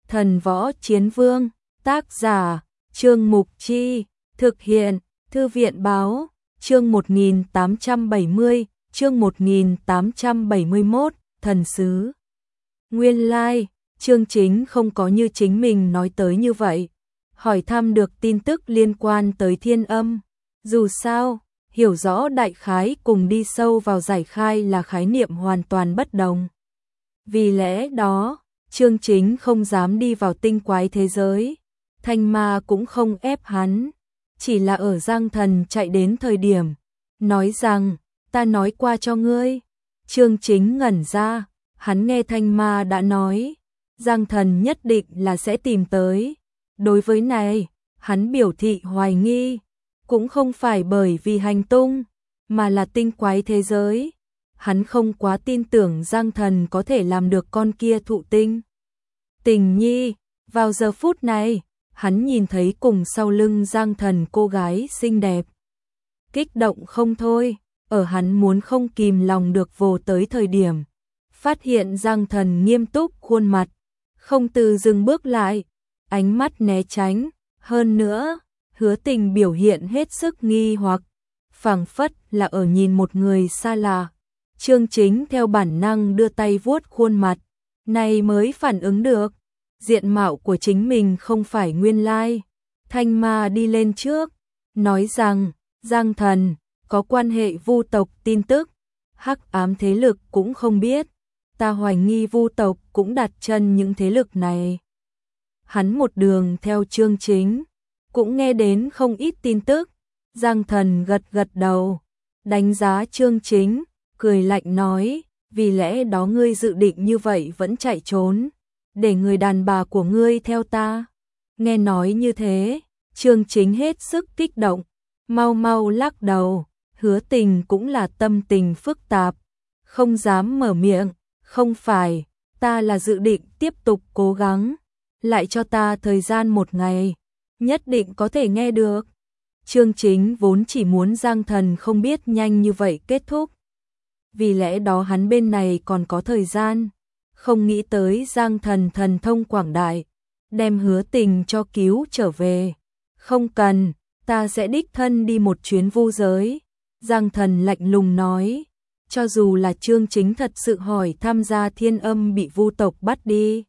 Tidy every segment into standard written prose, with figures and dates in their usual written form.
Thần Võ Chiến Vương, tác giả, Trương Mục Chi, thực hiện, Thư viện Báo, chương 1870, chương 1871, Thần Sứ. Nguyên lai, Chương Chính không có như chính mình nói tới như vậy, hỏi thăm được tin tức liên quan tới Thiên Âm. Dù sao, hiểu rõ đại khái cùng đi sâu vào giải khai là khái niệm hoàn toàn bất đồng. Vì lẽ đó, Chương Chính không dám đi vào tinh quái thế giới, Thanh Ma cũng không ép hắn, chỉ là ở Giang Thần chạy đến thời điểm, nói rằng, ta nói qua cho ngươi. Chương Chính ngẩn ra, hắn nghe Thanh Ma đã nói, Giang Thần nhất định là sẽ tìm tới. Đối với này, hắn biểu thị hoài nghi, cũng không phải bởi vì hành tung, mà là tinh quái thế giới. Hắn không quá tin tưởng Giang Thần có thể làm được con kia thụ tinh. Tình nhi, vào giờ phút này, hắn nhìn thấy cùng sau lưng Giang Thần cô gái xinh đẹp. Kích động không thôi, ở hắn muốn không kìm lòng được vồ tới thời điểm. Phát hiện Giang Thần nghiêm túc khuôn mặt, không từ dừng bước lại, ánh mắt né tránh, hơn nữa, Hứa Tình biểu hiện hết sức nghi hoặc, phảng phất là ở nhìn một người xa lạ. Chương Chính theo bản năng đưa tay vuốt khuôn mặt, này mới phản ứng được, diện mạo của chính mình không phải nguyên lai. Thanh Ma đi lên trước, nói rằng, Giang Thần, có quan hệ Vu tộc tin tức, hắc ám thế lực cũng không biết, ta hoài nghi Vu tộc cũng đặt chân những thế lực này. Hắn một đường theo Chương Chính, cũng nghe đến không ít tin tức. Giang Thần gật gật đầu, đánh giá Chương Chính, cười lạnh nói, vì lẽ đó ngươi dự định như vậy vẫn chạy trốn, để người đàn bà của ngươi theo ta. Nghe nói như thế, Chương Chính hết sức kích động, mau mau lắc đầu. Hứa Tình cũng là tâm tình phức tạp, không dám mở miệng, không phải, ta là dự định tiếp tục cố gắng, lại cho ta thời gian một ngày, nhất định có thể nghe được. Chương Chính vốn chỉ muốn Giang Thần không biết nhanh như vậy kết thúc, vì lẽ đó hắn bên này còn có thời gian, không nghĩ tới Giang Thần thần thông quảng đại, đem Hứa Tình cho cứu trở về. Không cần, ta sẽ đích thân đi một chuyến vu giới. Giang Thần lạnh lùng nói, cho dù là Chương Chính thật sự hỏi tham gia Thiên Âm bị Vu tộc bắt đi,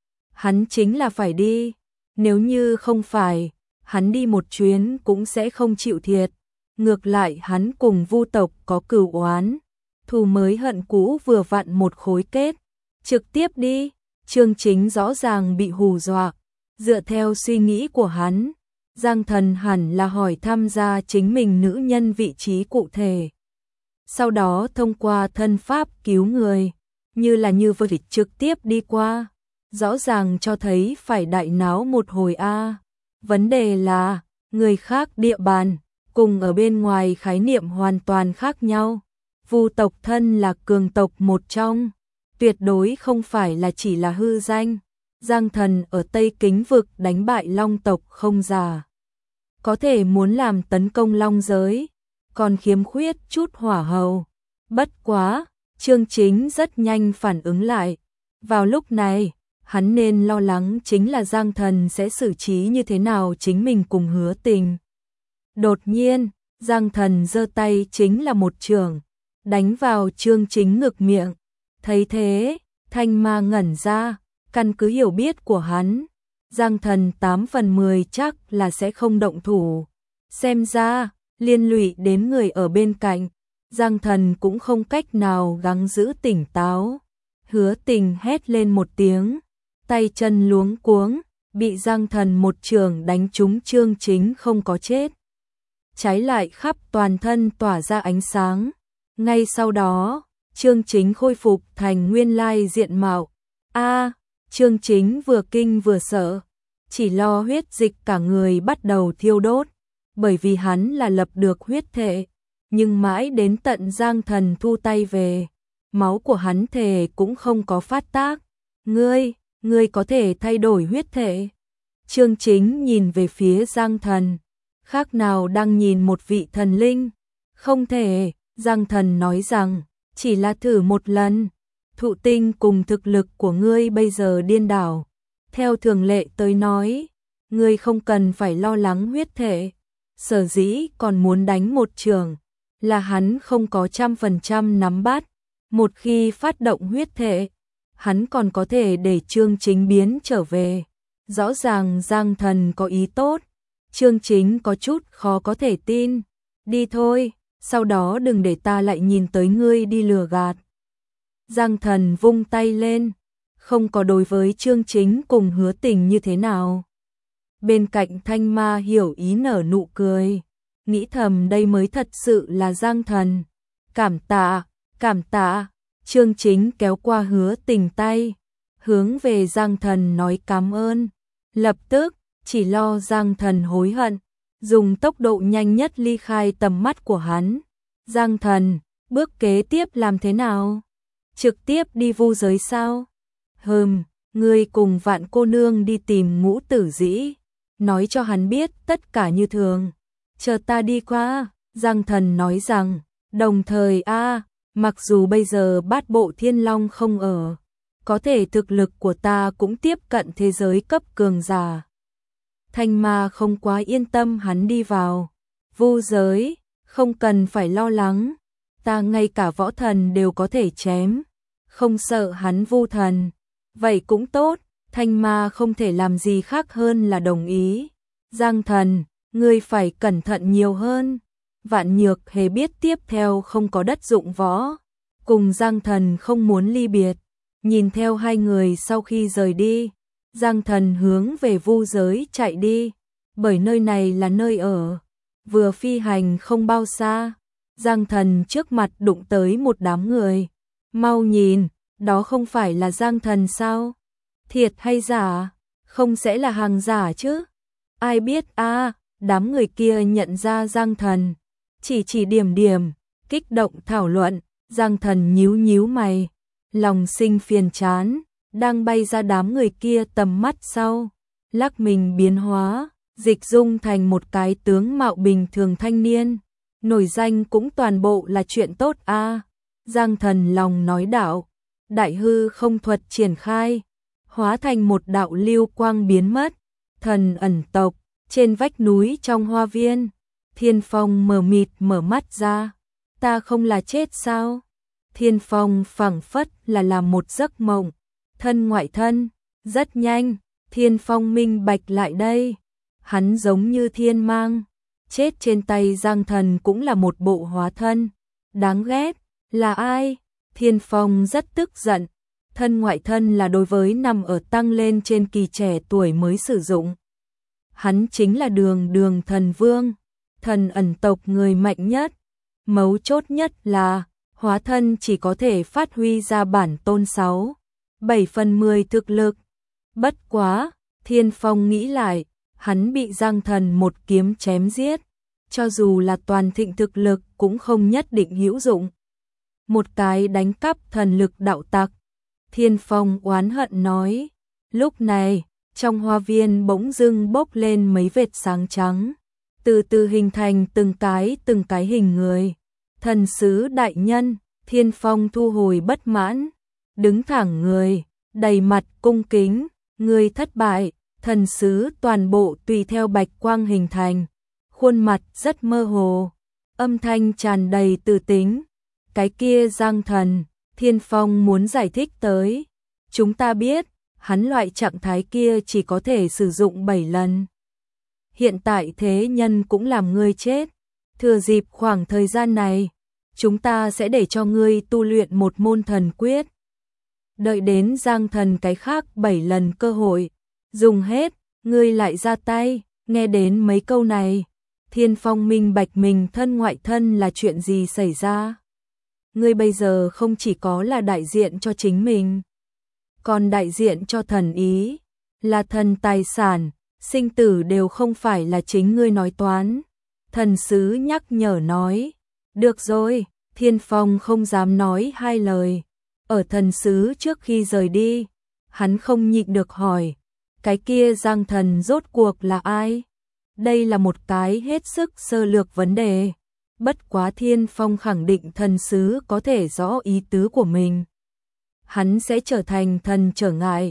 hắn chính là phải đi, nếu như không phải, hắn đi một chuyến cũng sẽ không chịu thiệt. Ngược lại hắn cùng Vu tộc có cừu oán, thù mới hận cũ vừa vặn một khối kết, trực tiếp đi. Chương Chính rõ ràng bị hù dọa, dựa theo suy nghĩ của hắn, Giang Thần hẳn là hỏi tham gia chính mình nữ nhân vị trí cụ thể, sau đó thông qua thân pháp cứu người, như là như vậy trực tiếp đi qua, rõ ràng cho thấy phải đại náo một hồi a. Vấn đề là, người khác địa bàn, cùng ở bên ngoài khái niệm hoàn toàn khác nhau. Vu tộc thân là cường tộc một trong, tuyệt đối không phải là chỉ là hư danh. Giang Thần ở Tây Kính vực đánh bại Long tộc không giả, có thể muốn làm tấn công Long giới, còn khiếm khuyết chút hỏa hầu. Bất quá, Chương Chính rất nhanh phản ứng lại. Vào lúc này, hắn nên lo lắng chính là Giang Thần sẽ xử trí như thế nào chính mình cùng Hứa Tình. Đột nhiên, Giang Thần giơ tay chính là một chưởng, đánh vào Chương Chính ngực miệng. Thấy thế, Thanh Ma ngẩn ra, căn cứ hiểu biết của hắn, Giang Thần 8 phần 10 chắc là sẽ không động thủ. Xem ra, liên lụy đến người ở bên cạnh, Giang Thần cũng không cách nào gắng giữ tỉnh táo. Hứa Tình hét lên một tiếng, tay chân luống cuống, bị Giang Thần một chưởng đánh trúng. Chương Chính không có chết, trái lại khắp toàn thân tỏa ra ánh sáng. Ngay sau đó, Chương Chính khôi phục thành nguyên lai diện mạo. Chương Chính vừa kinh vừa sợ, chỉ lo huyết dịch cả người bắt đầu thiêu đốt, bởi vì hắn là lập được huyết thể, nhưng mãi đến tận Giang Thần thu tay về, máu của hắn thể cũng không có phát tác. Ngươi có thể thay đổi huyết thể? Chương Chính nhìn về phía Giang Thần, khác nào đang nhìn một vị thần linh. Không thể, Giang Thần nói rằng, chỉ là thử một lần. Thụ tinh cùng thực lực của ngươi bây giờ điên đảo, Theo thường lệ tới nói, ngươi không cần phải lo lắng huyết thể. Sở dĩ còn muốn đánh một trường, là hắn không có 100% nắm bắt. Một khi phát động huyết thể, hắn còn có thể để Chương Chính biến trở về. Rõ ràng Giang Thần có ý tốt, Chương Chính có chút khó có thể tin. Đi thôi, sau đó đừng để ta lại nhìn tới ngươi đi lừa gạt. Giang Thần vung tay lên, không có đối với Chương Chính cùng Hứa Tình như thế nào. Bên cạnh Thanh Ma hiểu ý nở nụ cười, nghĩ thầm đây mới thật sự là Giang Thần. Cảm tạ, cảm tạ. Chương Chính kéo qua Hứa Tình tay, hướng về Giang Thần nói cảm ơn. Lập tức, chỉ lo Giang Thần hối hận, dùng tốc độ nhanh nhất ly khai tầm mắt của hắn. Giang Thần, bước kế tiếp làm thế nào? Trực tiếp đi vu giới sao? Ngươi cùng Vạn cô nương đi tìm Ngũ Tử Dĩ, nói cho hắn biết tất cả như thường. Chờ ta đi qua, Giang Thần nói rằng, đồng thời mặc dù bây giờ Bát Bộ Thiên Long không ở, có thể thực lực của ta cũng tiếp cận thế giới cấp cường giả. Thanh Ma không quá yên tâm hắn đi vào vu giới, không cần phải lo lắng, ta ngay cả võ thần đều có thể chém, không sợ hắn vu thần. Vậy cũng tốt, Thanh Ma không thể làm gì khác hơn là đồng ý. Giang Thần, ngươi phải cẩn thận nhiều hơn. Vạn Nhược Hề biết tiếp theo không có đất dụng võ, cùng Giang Thần không muốn ly biệt. Nhìn theo hai người sau khi rời đi, Giang Thần hướng về vu giới chạy đi, bởi nơi này là nơi ở. Vừa phi hành không bao xa, Giang Thần trước mặt đụng tới một đám người. Mau nhìn, đó không phải là Giang Thần sao? Thiệt hay giả? Không sẽ là hàng giả chứ? Ai biết đám người kia nhận ra Giang Thần, chỉ điểm, kích động thảo luận. Giang Thần nhíu nhíu mày, lòng sinh phiền chán, đang bay ra đám người kia tầm mắt sau, lắc mình biến hóa, dịch dung thành một cái tướng mạo bình thường thanh niên, nổi danh cũng toàn bộ là chuyện tốt Giang Thần lòng nói đạo, đại hư không thuật triển khai, hóa thành một đạo lưu quang biến mất. Thần ẩn tộc, trên vách núi trong hoa viên, Thiên Phong mờ mịt mở mắt ra, ta không là chết sao? Thiên Phong phảng phất là làm một giấc mộng, thân ngoại thân. Rất nhanh, Thiên Phong minh bạch lại đây, hắn giống như thiên mang, chết trên tay Giang Thần cũng là một bộ hóa thân. Đáng ghét, là ai? Thiên Phong rất tức giận, thân ngoại thân là đối với nằm ở tăng lên trên kỳ trẻ tuổi mới sử dụng. Hắn chính là Đường Thần Vương, thần ẩn tộc người mạnh nhất. Mấu chốt nhất là, hóa thân chỉ có thể phát huy ra bản tôn 7/10 thực lực. Bất quá, Thiên Phong nghĩ lại, hắn bị Giang Thần một kiếm chém giết, cho dù là toàn thịnh thực lực cũng không nhất định hữu dụng. Một cái đánh cắp thần lực đạo tặc. Thiên Phong oán hận nói. Lúc này, trong hoa viên bỗng dưng bốc lên mấy vệt sáng trắng, từ từ hình thành từng cái hình người. Thần sứ đại nhân. Thiên Phong thu hồi bất mãn, đứng thẳng người, đầy mặt cung kính. Người thất bại. Thần sứ toàn bộ tùy theo bạch quang hình thành, khuôn mặt rất mơ hồ, âm thanh tràn đầy từ tính. Cái kia Giang Thần, Thiên Phong muốn giải thích tới. Chúng ta biết, hắn loại trạng thái kia chỉ có thể sử dụng 7 lần. Hiện tại thế nhân cũng làm ngươi chết. Thừa dịp khoảng thời gian này, chúng ta sẽ để cho ngươi tu luyện một môn thần quyết. Đợi đến Giang Thần cái khác 7 lần cơ hội dùng hết, ngươi lại ra tay. Nghe đến mấy câu này, Thiên Phong minh bạch mình thân ngoại thân là chuyện gì xảy ra. Ngươi bây giờ không chỉ có là đại diện cho chính mình, còn đại diện cho thần ý, là thần tài sản, sinh tử đều không phải là chính ngươi nói toán. Thần sứ nhắc nhở nói. Được rồi, Thiên Phong không dám nói hai lời. Ở thần sứ trước khi rời đi, hắn không nhịn được hỏi, cái kia Giang Thần rốt cuộc là ai? Đây là một cái hết sức sơ lược vấn đề. Bất quá Thiên Phong khẳng định thần sứ có thể rõ ý tứ của mình. Hắn sẽ trở thành thần trở ngại.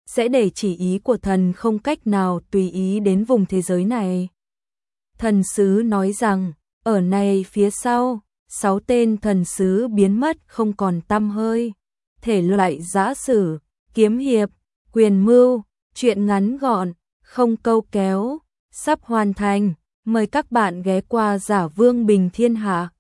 sẽ để chỉ ý của thần không cách nào tùy ý đến vùng thế giới này. Thần sứ nói rằng, ở này phía sau, 6 tên thần sứ biến mất không còn tăm hơi. Thể loại giã sử, kiếm hiệp, quyền mưu, truyện ngắn gọn, không câu kéo, sắp hoàn thành. Mời các bạn ghé qua Giả Vương Bình Thiên Hạ.